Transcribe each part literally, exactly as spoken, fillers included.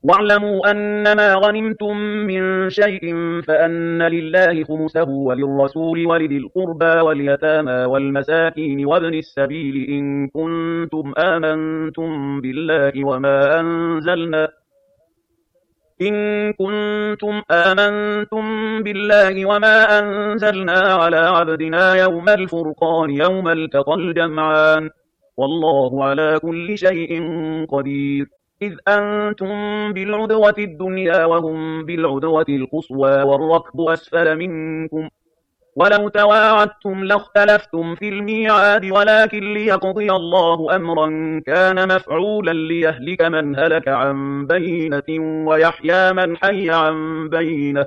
واعلموا أنما غنمتم من شيء فأن لله خمسه وللرسول ولذي القربى واليتامى والمساكين وابن السبيل إن كنتم آمنتم بالله وما أنزلنا إن كنتم آمنتم بالله وما أنزلنا على عبدنا يوم الفرقان يوم التقى الجمعان والله على كل شيء قدير. إذ أنتم بالعدوة الدنيا وهم بالعدوة القصوى والركب أسفل منكم ولو تواعدتم لاختلفتم في الميعاد ولكن ليقضي الله أمرا كان مفعولا ليهلك من هلك عن بينة ويحيى من حي عن بينة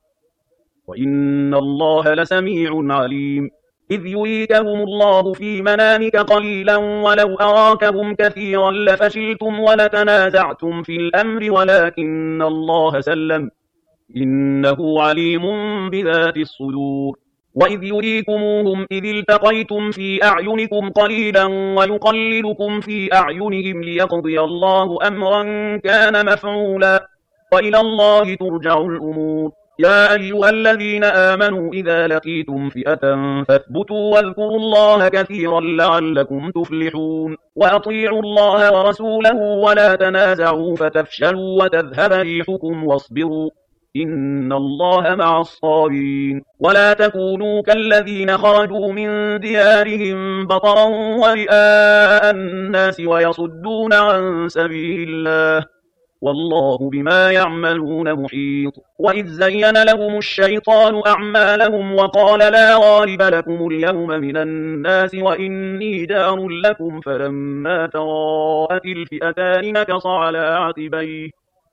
وإن الله لسميع عليم. إذ يريكهم الله في منامك قليلا ولو أراكهم كثيرا لفشلتم ولتنازعتم في الأمر ولكن الله سلم إنه عليم بذات الصدور. وإذ يريكموهم إذ التقيتم في أعينكم قليلا ويقللكم في أعينهم ليقضي الله أمرا كان مفعولا وإلى الله ترجع الأمور. يا أيها الذين آمنوا إذا لقيتم فئة فاثبتوا واذكروا الله كثيرا لعلكم تفلحون. وأطيعوا الله ورسوله ولا تنازعوا فتفشلوا وتذهب ريحكم واصبروا إن الله مع الصابرين. ولا تكونوا كالذين خرجوا من ديارهم بطرا ورئاء الناس ويصدون عن سبيل الله والله بما يعملون محيط. وإذ زين لهم الشيطان أعمالهم وقال لا غالب لكم اليوم من الناس وإني جار لكم فلما تراءت الفئتان نكص على عقبيه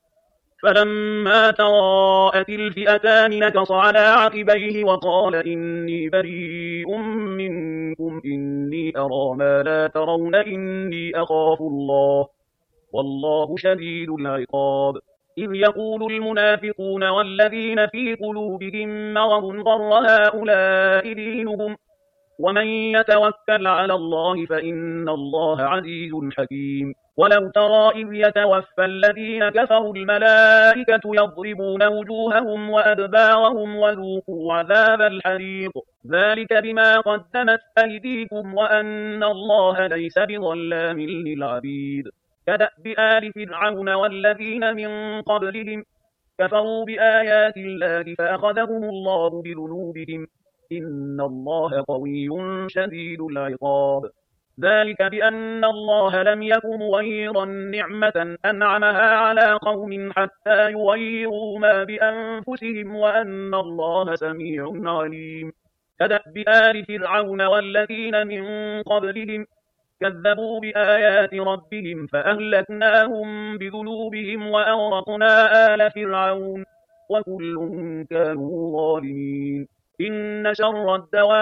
فلما تراءت الفئتان نكص على عقبيه وقال إني بريء منكم إني أرى ما لا ترون إني أخاف الله والله شديد العقاب. إذ يقول المنافقون والذين في قلوبهم مرض غر هؤلاء دينهم ومن يتوكل على الله فإن الله عزيز حكيم. ولو ترى إذ يتوفى الذين كفروا الملائكة يضربون وجوههم وأدبارهم وذوقوا عذاب الحريق ذلك بما قدمت أيديكم وأن الله ليس بظلام للعبيد. كدأب آل فرعون والذين من قبلهم كفروا بآيات الله فأخذهم الله بذنوبهم إن الله قوي شديد العقاب. ذلك بأن الله لم يك مغيرا نعمة أنعمها على قوم حتى يغيروا ما بأنفسهم وأن الله سميع عليم. كدأب آل فرعون والذين من قبلهم كذبوا بآيات ربهم فأهلكناهم بذنوبهم وأغرقنا آل فرعون وكل كانوا ظالمين. إن شر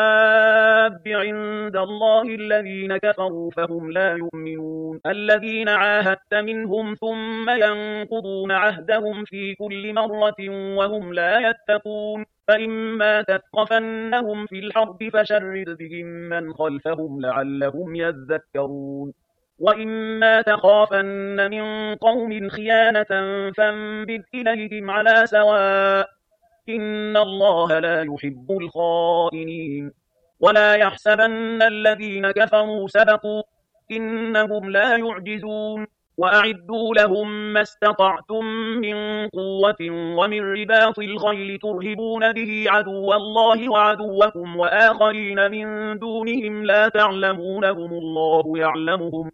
الدواب عند الله الذين كفروا فهم لا يؤمنون الذين عاهدت منهم ثم ينقضون عهدهم في كل مرة وهم لا يتقون فإما تثقفنهم في الحرب فشرد بهم من خلفهم لعلهم يذكرون وإما تخافن من قوم خيانة فانبذ إليهم على سواء إن الله لا يحب الخائنين. ولا يحسبن الذين كفروا سبقوا إنهم لا يعجزون. وأعدوا لهم ما استطعتم من قوة ومن رباط الخيل ترهبون به عدو الله وعدوكم وآخرين من دونهم لا تعلمونهم الله يعلمهم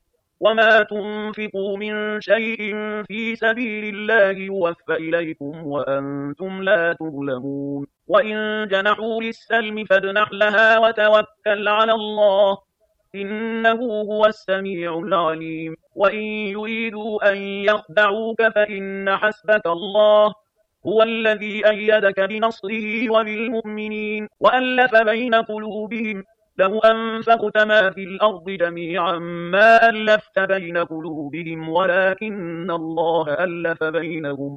وما تنفقوا من شيء في سبيل الله يوفى إليكم وأنتم لا تظلمون. وإن جنحوا للسلم فاجنح لها وتوكل على الله إنه هو السميع العليم. وإن يريدوا أن يخدعوك فإن حسبك الله هو الذي أيدك بنصره وبالمؤمنين وألف بين قلوبهم لو أنفقت ما في الأرض جميعا ما ألفت بين قلوبهم ولكن الله ألف بينهم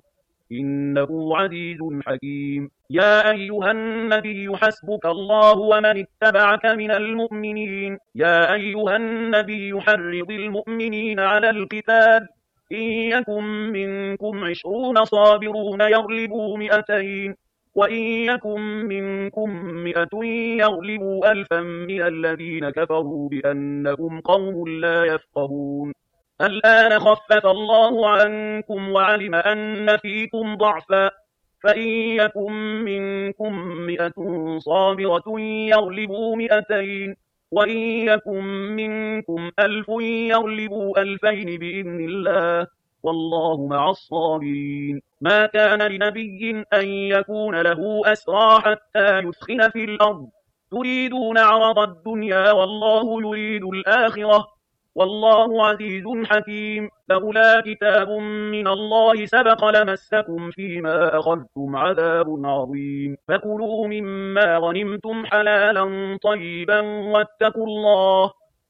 إنه عزيز حكيم. يا أيها النبي حسبك الله ومن اتبعك من المؤمنين. يا أيها النبي حرض المؤمنين على القتال إن يكن منكم عشرون صابرون يغلبوا مئتين وإن يكن منكم مئة يغلبوا ألفا من الذين كفروا بأنهم قوم لا يفقهون الآن خفف الله عنكم وعلم أن فيكم ضعفا فإن يكن منكم مئة صابرة يغلبوا مئتين وإن يكن منكم ألف يغلبوا ألفين بإذن الله والله مع الصابرين ما كان لنبي أن يكون له أسرى حتى يثخن في الأرض تريدون عرض الدنيا والله يريد الآخرة والله عزيز حكيم لولا كتاب من الله سبق لمسكم فيما أخذتم عذاب عظيم فكلوا مما غنمتم حلالا طيبا واتقوا الله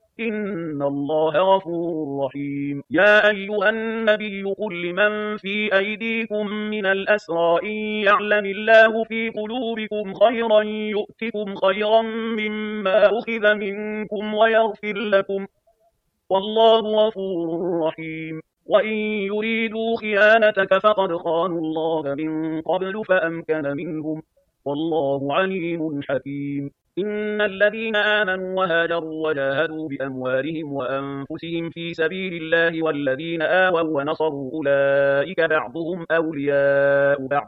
إن الله غفور رحيم يا أيها النبي قل لمن في أيديكم من الأسرى إن يعلم الله في قلوبكم خيرا يؤتكم خيرا مما أخذ منكم ويغفر لكم والله غفور رحيم وإن يريدوا خيانتك فقد خانوا الله من قبل فأمكن منهم والله عليم حكيم إن الذين آمنوا وهاجروا وجاهدوا بأموالهم وأنفسهم في سبيل الله والذين آووا ونصروا أولئك بعضهم أولياء بعض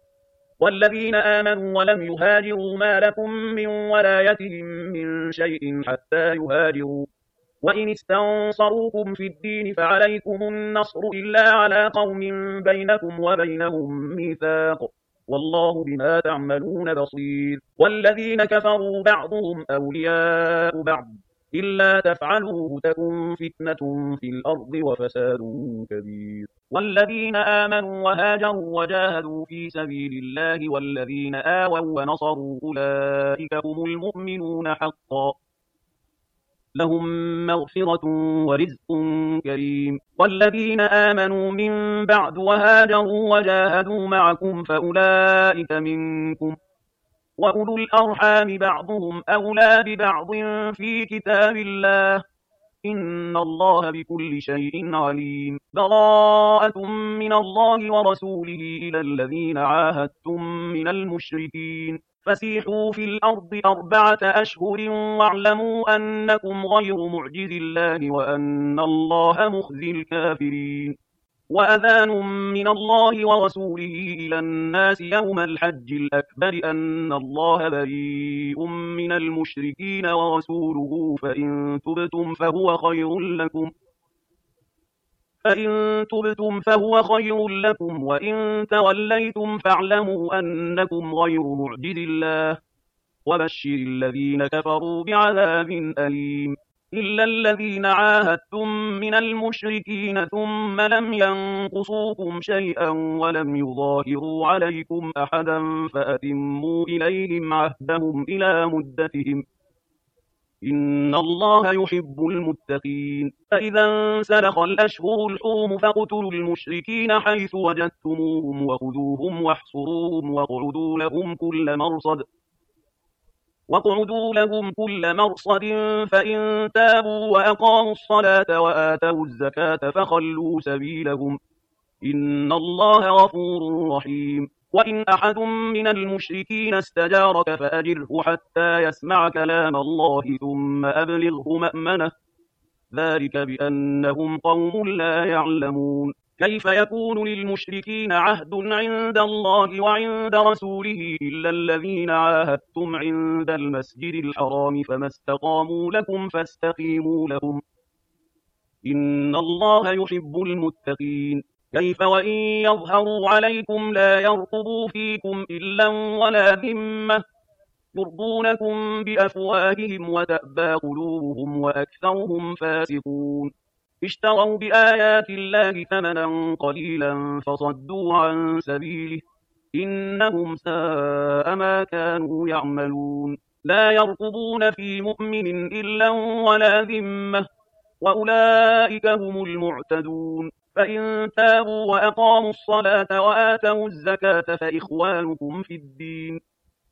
والذين آمنوا ولم يهاجروا ما لكم من ولايتهم من شيء حتى يهاجروا وإن استنصروكم في الدين فعليكم النصر إلا على قوم بينكم وبينهم ميثاق والله بما تعملون بصير والذين كفروا بعضهم أولياء بعض إلا تفعلوه تكن فتنة في الأرض وفساد كبير والذين آمنوا وهاجروا وجاهدوا في سبيل الله والذين آووا ونصروا أولئك هم المؤمنون حقا لهم مغفرة ورزق كريم والذين آمنوا من بعد وهاجروا وجاهدوا معكم فأولئك منكم وأولو الأرحام بعضهم أولى ببعض في كتاب الله إن الله بكل شيء عليم براءة من الله ورسوله إلى الذين عاهدتم من المشركين فسيحوا في الأرض أربعة أشهر واعلموا أنكم غير معجز الله وأن الله مخزي الكافرين وأذان من الله ورسوله إلى الناس يوم الحج الأكبر أن الله بريء من المشركين ورسوله فإن تبتم فهو خير لكم فإن تبتم فهو خير لكم وإن توليتم فاعلموا أنكم غير معجز الله وبشر الذين كفروا بعذاب أليم إلا الذين عاهدتم من المشركين ثم لم ينقصوكم شيئا ولم يظاهروا عليكم أحدا فأتموا إليهم عهدهم إلى مدتهم إن الله يحب المتقين فإذا انسلخ الأشهر الحرم فاقتلوا المشركين حيث وجدتموهم وخذوهم واحصروهم واقعدوا لهم كل مرصد واقعدوا لهم كل مرصد فإن تابوا وأقاموا الصلاة وآتوا الزكاة فخلوا سبيلهم إن الله غفور رحيم وإن أحد من المشركين استجارك فأجره حتى يسمع كلام الله ثم أبلغه مأمنه ذلك بأنهم قوم لا يعلمون كيف يكون للمشركين عهد عند الله وعند رسوله إلا الذين عاهدتم عند المسجد الحرام فما استقاموا لكم فاستقيموا لهم إن الله يحب المتقين كيف وإن يظهروا عليكم لا يرقبوا فيكم إلا ولا ذمة يرضونكم بأفواههم وتأبى قلوبهم وأكثرهم فاسقون اشتروا بآيات الله ثمنا قليلا فصدوا عن سبيله إنهم ساء ما كانوا يعملون لا يرقبون في مؤمن إلا ولا ذمة وأولئك هم المعتدون فإن تابوا وأقاموا الصلاة وآتوا الزكاة فإخوانكم في الدين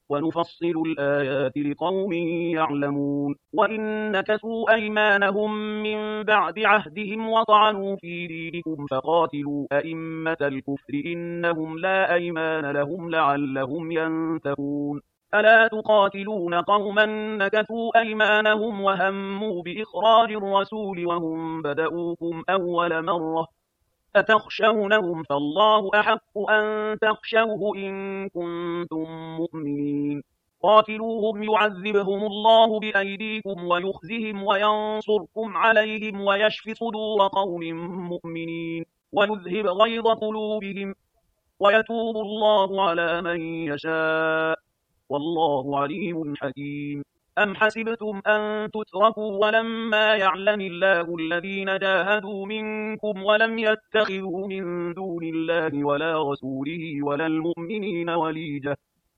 ونفصل الآيات لقوم يعلمون وإن نكثوا أيمانهم من بعد عهدهم وطعنوا في دينكم فقاتلوا أئمة الكفر إنهم لا أيمان لهم لعلهم ينتهون ألا تقاتلون قوما نكثوا أيمانهم وهموا بإخراج الرسول وهم بدؤوكم أول مرة أتخشونهم فالله أحق أن تخشوه إن كنتم مؤمنين قاتلوهم يعذبهم الله بأيديكم ويخزهم وينصركم عليهم ويشف صدور قوم مؤمنين ويذهب غيظ قلوبهم ويتوب الله على من يشاء والله عليم حكيم أم حسبتم أن تتركوا ولما يعلم الله الذين جاهدوا منكم ولم يتخذوا من دون الله ولا رسوله ولا المؤمنين وليجة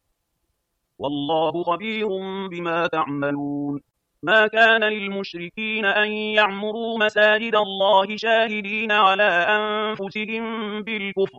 والله خبير بما تعملون ما كان للمشركين أن يعمروا مساجد الله شاهدين على أنفسهم بالكفر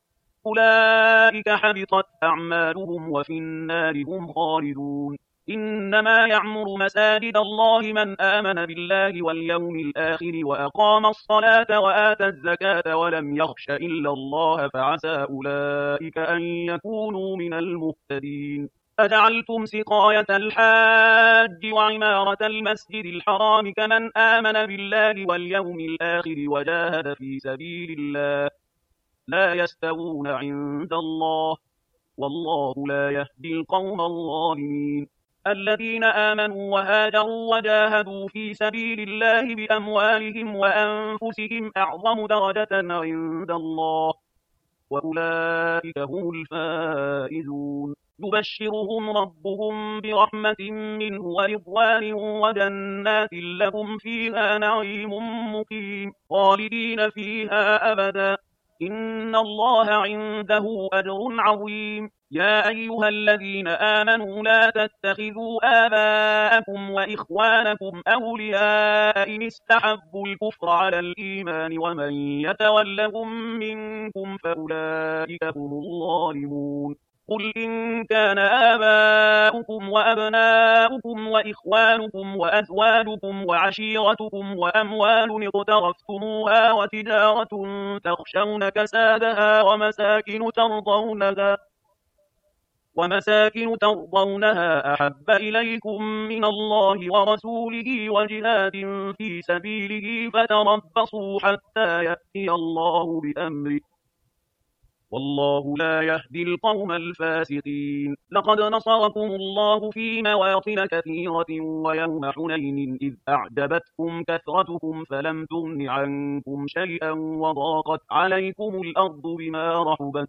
أولئك حبطت أعمالهم وفي النار هم خالدون إنما يعمر مساجد الله من آمن بالله واليوم الآخر وأقام الصلاة وآتى الزكاة ولم يخش إلا الله فعسى أولئك أن يكونوا من المهتدين أجعلتم سقاية الحاج وعمارة المسجد الحرام كمن آمن بالله واليوم الآخر وجاهد في سبيل الله لا يستوون عند الله والله لا يهدي القوم الظالمين الذين آمنوا وهاجروا وجاهدوا في سبيل الله بأموالهم وأنفسهم أعظم درجة عند الله وأولئك هم الفائزون يبشرهم ربهم برحمة منه ورضوان وجنات لهم فيها نعيم مقيم خالدين فيها أبدا إن الله عنده أجر عظيم يا أيها الذين آمنوا لا تتخذوا آباءكم وإخوانكم أولياء إن استحبوا الكفر على الإيمان ومن يتولهم منكم فأولئك هم الظالمون قل إن كان آباؤكم وأبناؤكم وإخوانكم وأزواجكم وعشيرتكم وأموال اقترفتموها وتجارة تخشون كسادها ومساكن ترضونها ومساكن ترضونها أحب إليكم من الله ورسوله وجهاد في سبيله فتربصوا حتى يأتي الله بأمره والله لا يهدي القوم الفاسقين لقد نصركم الله في مواطن كثيرة ويوم حنين إذ أعجبتكم كثرتكم فلم تغن عنكم شيئا وضاقت عليكم الأرض بما رحبت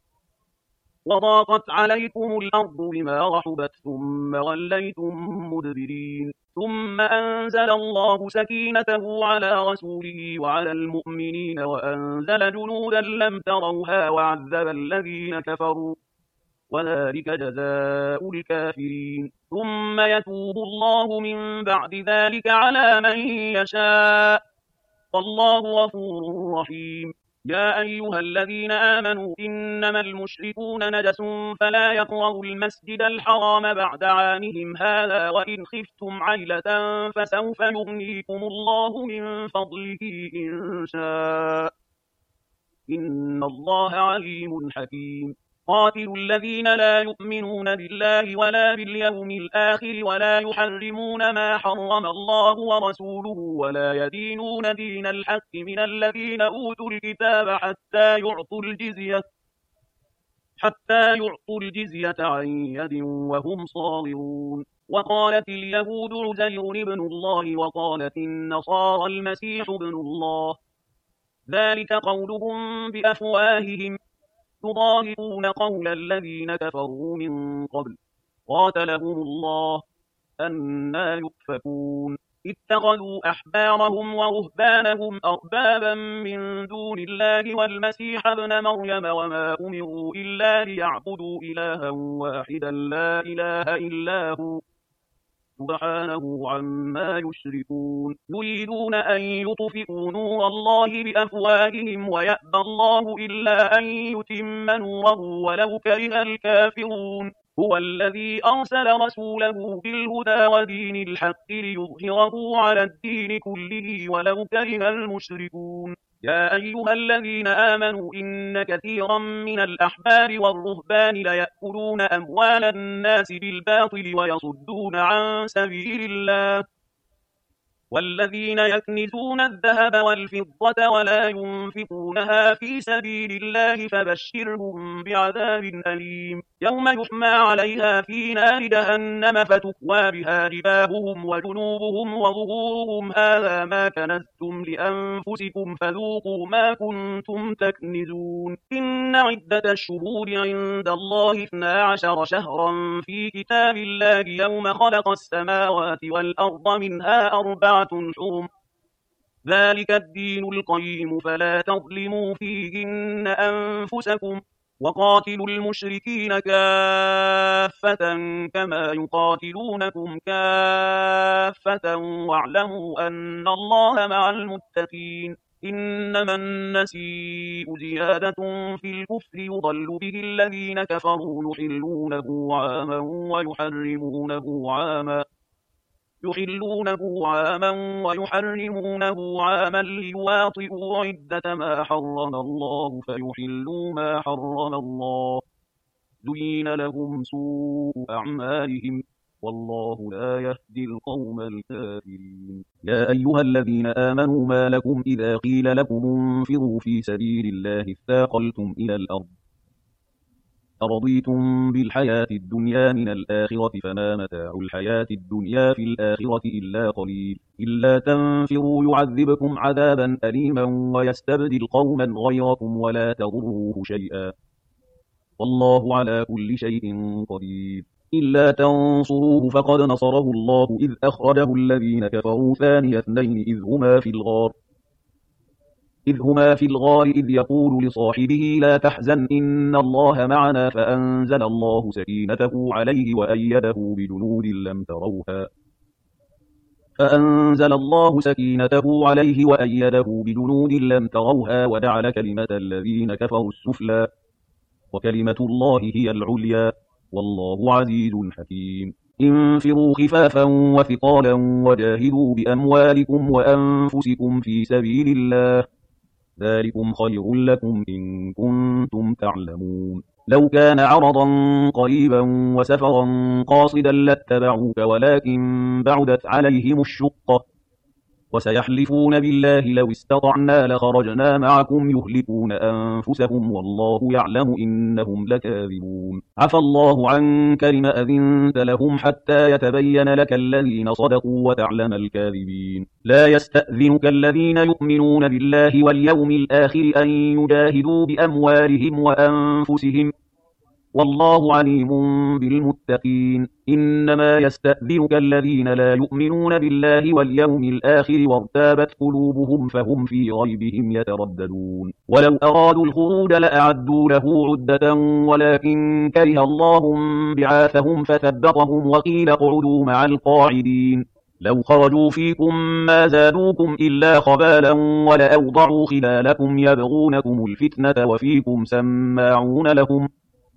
وضاقت عليكم الأرض بما رحبت ثم وليتم مدبرين ثم أنزل الله سكينته على رسوله وعلى المؤمنين وأنزل جنودا لم تروها وعذب الذين كفروا وذلك جزاء الكافرين ثم يتوب الله من بعد ذلك على من يشاء والله غفور رحيم يا أيها الذين آمنوا إنما المشركون نجس فلا يقربوا المسجد الحرام بعد عامهم هذا وإن خفتم عيلة فسوف يغنيكم الله من فضله إن شاء إن الله عليم حكيم قاتلوا الذين لا يؤمنون بالله ولا باليوم الآخر ولا يحرمون ما حرم الله ورسوله ولا يدينون دين الحق من الذين أوتوا الكتاب حتى يعطوا الجزية حتى يعطوا الجزية عن يد وهم صاغرون وقالت اليهود عزير ابن الله وقالت النصارى المسيح ابن الله ذلك قولهم بأفواههم يضاهئون قول الذين كفروا من قبل قاتلهم الله أنى يؤفكون اتخذوا أحبارهم ورهبانهم أربابا من دون الله والمسيح ابن مريم وما أمروا إلا ليعبدوا إلها واحدا لا إله إلا هو سبحانه عما يشركون يريدون أن يطفئوا نور الله بأفواههم ويأبى الله إلا أن يتم نوره ولو كره الكافرون هو الذي أرسل رسوله بالهدى ودين الحق ليظهره على الدين كله ولو كره المشركون يا أيها الذين آمنوا إن كثيرا من الأحبار والرهبان ليأكلون أموال الناس بالباطل ويصدون عن سبيل الله والذين يكنزون الذهب والفضة ولا ينفقونها في سبيل الله فبشرهم بعذاب أليم يوم يحمى عليها في نار جهنم فتكوى بها جباههم وجنوبهم وظهورهم هذا ما كنزتم لأنفسكم فذوقوا ما كنتم تكنزون إن عدة الشهور عند الله اثنا عشر شهرا في كتاب الله يوم خلق السماوات والأرض منها أربعة حرم ذلك الدين القيم فلا تظلموا فيهن أنفسكم وقاتلوا المشركين كافة كما يقاتلونكم كافة واعلموا أن الله مع المتقين إنما النسيء زيادة في الكفر يضل به الذين كفروا يحلونه عاما ويحرمونه عاما يحلونه عاما ويحرمونه عاما ليواطئوا عدة ما حرم الله فيحلوا ما حرم الله زين لهم سوء أعمالهم والله لا يهدي القوم الكافرين يا أيها الذين آمنوا ما لكم إذا قيل لكم انفروا في سبيل الله اثاقلتم إلى الأرض أرضيتم بالحياة الدنيا من الآخرة فما متاع الحياة الدنيا في الآخرة إلا قليل إلا تنفروا يعذبكم عذابا أليما ويستبدل قوما غيركم ولا تضروه شيئا والله على كل شيء قدير إلا تنصروه فقد نصره الله إذ أخرجه الذين كفروا ثاني اثنين إذ هما في الغار إذ هما في الغار إذ يقول لصاحبه لا تحزن إن الله معنا فأنزل الله سكينته عليه وأيده بجنود لم تروها فأنزل الله سكينته عليه وأيده بجنود لم تروها وجعل كلمة الذين كفروا السفلى وكلمة الله هي العليا والله عزيز حكيم انفروا خفافا وثقالا وجاهدوا بأموالكم وأنفسكم في سبيل الله ذلكم خير لكم إن كنتم تعلمون لو كان عرضا قريبا وسفرا قاصدا لاتبعوك ولكن بعدت عليهم الشقة وسيحلفون بالله لو استطعنا لخرجنا معكم يهلكون أنفسهم والله يعلم إنهم لكاذبون عفى الله عنك لم أذنت لهم حتى يتبين لك الذين صدقوا وتعلم الكاذبين لا يستأذنك الذين يؤمنون بالله واليوم الآخر أن يجاهدوا بأموالهم وأنفسهم والله عليم بالمتقين إنما يستأذنك الذين لا يؤمنون بالله واليوم الآخر وارتابت قلوبهم فهم في ريبهم يترددون ولو أرادوا الخروج لأعدوا له عدة ولكن كره الله بعاثهم فثبطهم وقيل اقعدوا مع القاعدين لو خرجوا فيكم ما زادوكم إلا خبالا ولأوضعوا خلالكم يبغونكم الفتنة وفيكم سماعون لهم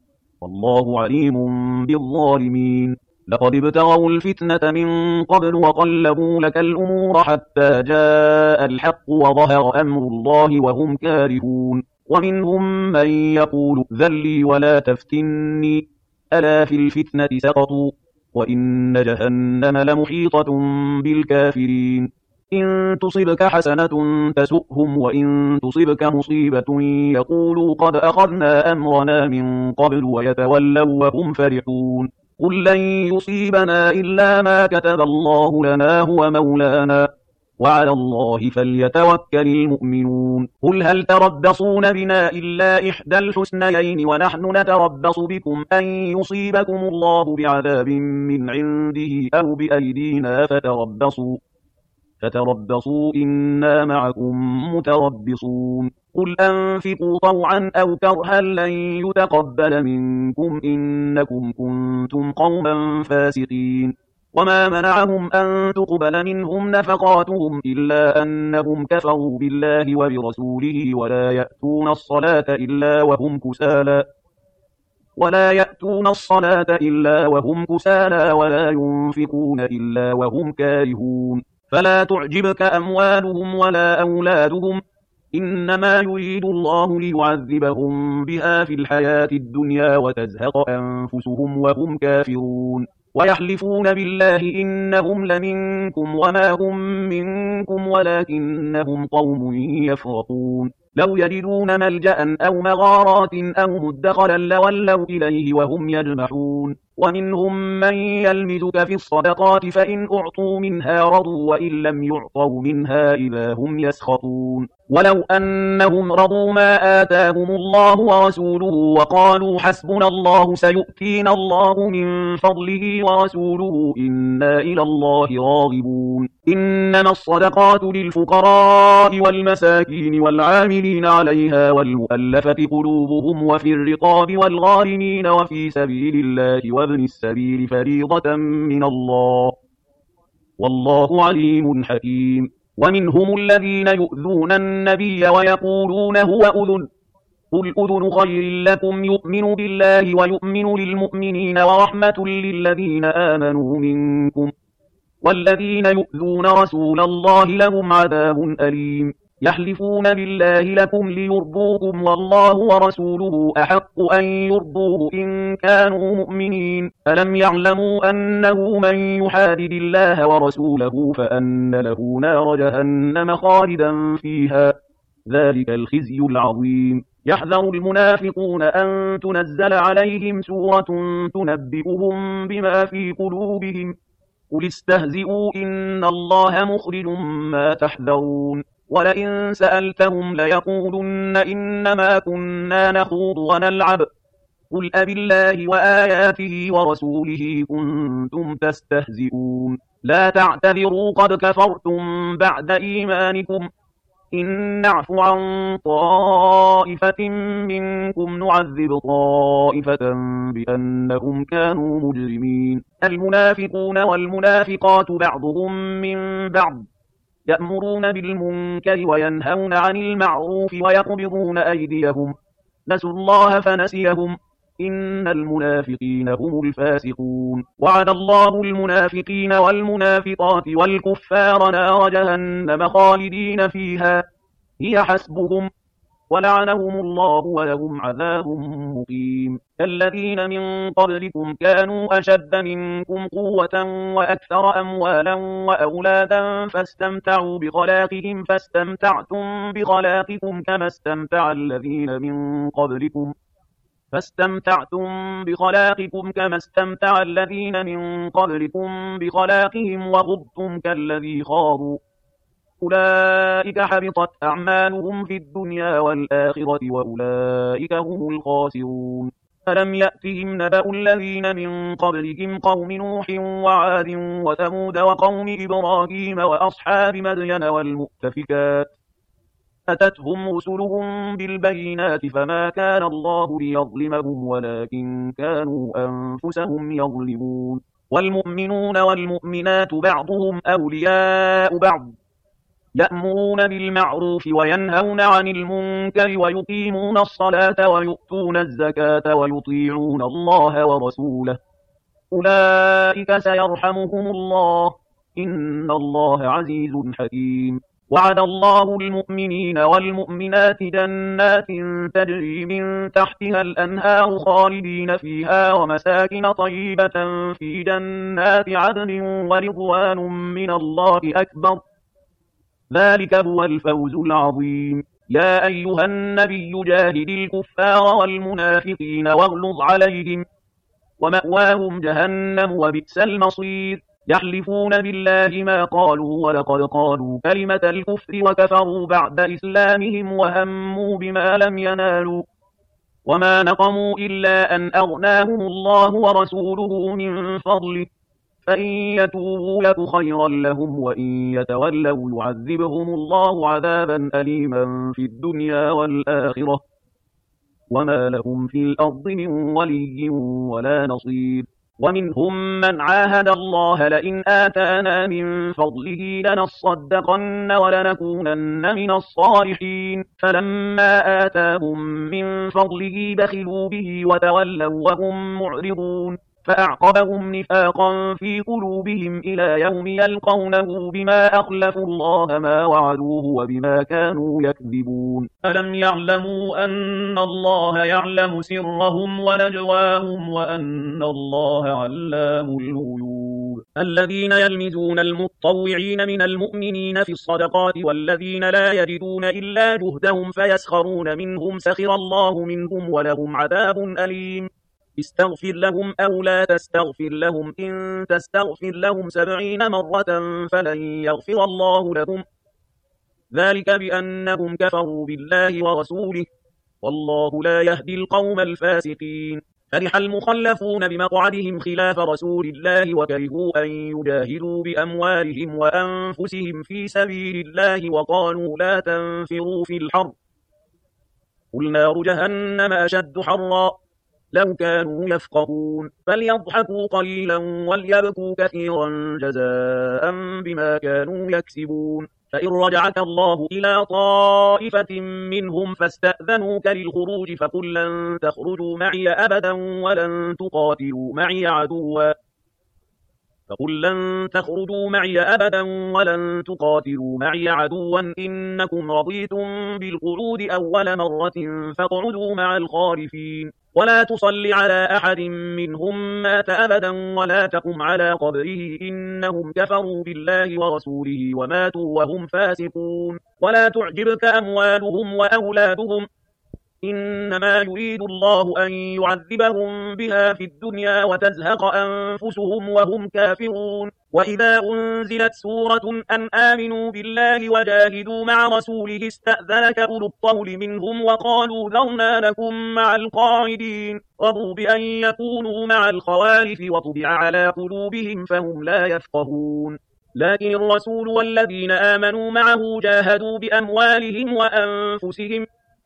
والله عليم بالظالمين لقد ابتغوا الفتنة من قبل وقلبوا لك الأمور حتى جاء الحق وظهر أمر الله وهم كارهون ومنهم من يقول ذلي ولا تفتني ألا في الفتنة سقطوا وإن جهنم لمحيطة بالكافرين إن تصبك حسنة تسؤهم وإن تصبك مصيبة يقولوا قد أخذنا أمرنا من قبل ويتولوا وهم فرحون قل لن يصيبنا إلا ما كتب الله لنا هو مولانا وعلى الله فليتوكل المؤمنون قل هل تربصون بنا إلا إحدى الحسنيين ونحن نتربص بكم أن يصيبكم الله بعذاب من عنده أو بأيدينا فتربصوا فتربصوا إنا معكم متربصون قل أنفقوا طوعا أو كرها لن يتقبل منكم إنكم كنتم قوما فاسقين وما منعهم أن تقبل منهم نفقاتهم إلا أنهم كفروا بالله وبرسوله ولا يأتون الصلاة إلا وهم كسالى ولا يأتون الصلاة إلا وهم كسالى ولا ينفقون إلا وهم كارهون فلا تعجبك أموالهم ولا أولادهم إنما يريد الله ليعذبهم بها في الحياة الدنيا وتزهق أنفسهم وهم كافرون ويحلفون بالله إنهم لمنكم وما هم منكم ولكنهم قوم يفرقون لو يجدون ملجأ أو مغارات أو مدخلا لولوا إليه وهم يجمحون ومنهم من يلمزك في الصدقات فإن أعطوا منها رضوا وإن لم يعطوا منها إذا هم يسخطون ولو أنهم رضوا ما آتاهم الله ورسوله وقالوا حسبنا الله سيؤتينا الله من فضله ورسوله إنا إلى الله راغبون إنما الصدقات للفقراء والمساكين والعاملين عليها والمؤلفة قلوبهم وفي الرقاب والغارمين وفي سبيل الله وابن السبيل فريضة من الله والله عليم حكيم ومنهم الذين يؤذون النبي ويقولون هو أذن قل أذن خير لكم يؤمن بالله ويؤمن للمؤمنين ورحمة للذين آمنوا منكم والذين يؤذون رسول الله لهم عذاب أليم يحلفون بالله لكم ليرضوكم والله ورسوله أحق أن يرضوه إن كانوا مؤمنين ألم يعلموا أنه من يحادد الله ورسوله فأن له نار جهنم خالدا فيها ذلك الخزي العظيم يحذر المنافقون أن تنزل عليهم سورة تنبئهم بما في قلوبهم قل استهزئوا إن الله مخرج ما تحذرون ولئن سألتهم ليقولن إنما كنا نخوض ونلعب قل أبالله وآياته ورسوله كنتم تستهزئون لا تعتذروا قد كفرتم بعد إيمانكم إن نعف عن طائفة منكم نعذب طائفة بأنهم كانوا مجرمين المنافقون والمنافقات بعضهم من بعض يأمرون بالمنكر وينهون عن المعروف ويقبضون أيديهم نسوا الله فنسيهم إن المنافقين هم الفاسقون وعد الله المنافقين والمنافقات والكفار نار جهنم خالدين فيها هي حسبهم ولعنهم الله ولهم عذاب مقيم الذين من قبلكم كانوا أشد منكم قوة وأكثر أموالا وأولادا فاستمتعوا بخلاقهم فاستمتعتم بخلاقكم كما استمتع الذين من قبلكم فاستمتعتم بخلاقكم كما استمتع الذين من قبلكم بخلاقهم وخضتم كالذي خاضوا أولئك حبطت أعمالهم في الدنيا والآخرة وأولئك هم الخاسرون ألم يأتهم نبأ الذين من قبلهم قوم نوح وعاد وثمود وقوم إبراهيم وأصحاب مدين والمؤتفكات أتتهم رسلهم بالبينات فما كان الله ليظلمهم ولكن كانوا أنفسهم يظلمون والمؤمنون والمؤمنات بعضهم أولياء بعض يأمرون بالمعروف وينهون عن المنكر ويقيمون الصلاة ويؤتون الزكاة ويطيعون الله ورسوله أولئك سيرحمهم الله إن الله عزيز حكيم وعد الله المؤمنين والمؤمنات جنات تجري من تحتها الأنهار خالدين فيها ومساكن طيبة في جنات عدن ورضوان من الله أكبر ذلك هو الفوز العظيم يا أيها النبي جاهد الكفار والمنافقين واغلظ عليهم ومأواهم جهنم وبئس المصير يحلفون بالله ما قالوا ولقد قالوا كلمة الكفر وكفروا بعد إسلامهم وهموا بما لم ينالوا وما نقموا إلا أن أغناهم الله ورسوله من فضله فإن يتوبوا يك خيرا لهم وإن يتولوا يعذبهم الله عذابا أليما في الدنيا والآخرة وما لهم في الأرض من ولي ولا نصير ومنهم من عاهد الله لئن آتانا من فضله لنصدقن ولنكونن من الصالحين فلما آتاهم من فضله بخلوا به وتولوا وهم معرضون فأعقبهم نفاقا في قلوبهم إلى يوم يلقونه بما أخلفوا الله ما وعدوه وبما كانوا يكذبون ألم يعلموا أن الله يعلم سرهم ونجواهم وأن الله علام الغيوب الذين يلمزون المتطوعين من المؤمنين في الصدقات والذين لا يجدون إلا جهدهم فيسخرون منهم سخر الله منهم ولهم عذاب أليم استغفر لهم أو لا تستغفر لهم إن تستغفر لهم سبعين مرة فلن يغفر الله لهم ذلك بأنهم كفروا بالله ورسوله والله لا يهدي القوم الفاسقين فرح المخلفون بمقعدهم خلاف رسول الله وكرهوا أن يجاهدوا بأموالهم وأنفسهم في سبيل الله وقالوا لا تنفروا في الحر قل نار جهنم أشد حرا لو كانوا يفقهون فليضحكوا قليلا وليبكوا كثيرا جزاء بما كانوا يكسبون فإن رجعك الله إلى طائفة منهم فاستأذنوك للخروج فقل لن تخرجوا معي أبدا ولن تقاتلوا معي عدوا فقل لن تخرجوا معي أبدا ولن تقاتلوا معي عدوا إنكم رضيتم بالقعود أول مرة فاقعدوا مع الخالفين ولا تصل على أحد منهم مات أبدا ولا تقم على قبره إنهم كفروا بالله ورسوله وماتوا وهم فاسقون ولا تعجبك أموالهم وأولادهم إنما يريد الله أن يعذبهم بها في الدنيا وتزهق أنفسهم وهم كافرون وإذا أنزلت سورة أن آمنوا بالله وجاهدوا مع رسوله استأذنك أولو الطول منهم وقالوا ذرنا لكم مع القاعدين رضوا بأن يكونوا مع الخوالف وطبع على قلوبهم فهم لا يفقهون لكن الرسول والذين آمنوا معه جاهدوا بأموالهم وأنفسهم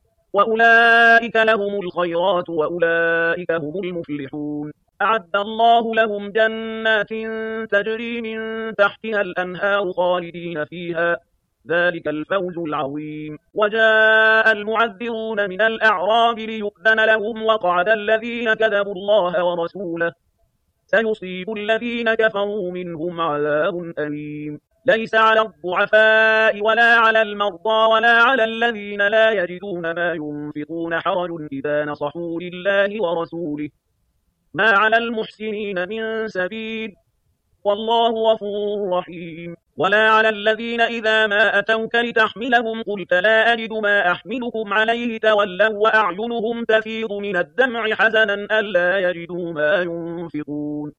وأولئك لهم الخيرات وأولئك هم المفلحون أعد الله لهم جنات تجري من تحتها الأنهار خالدين فيها ذلك الفوز العظيم وجاء المعذرون من الأعراب ليؤذن لهم وقعد الذين كذبوا الله ورسوله سيصيب الذين كفروا منهم عذاب أليم ليس على الضعفاء ولا على المرضى ولا على الذين لا يجدون ما ينفقون حرج إذا نصحوا لله ورسوله ما على المحسنين من سبيل والله غفور رحيم ولا على الذين إذا ما أتوك لتحملهم قلت لا أجد ما أحملكم عليه تولوا وأعينهم تفيض من الدمع حزنا ألا يجدوا ما ينفقون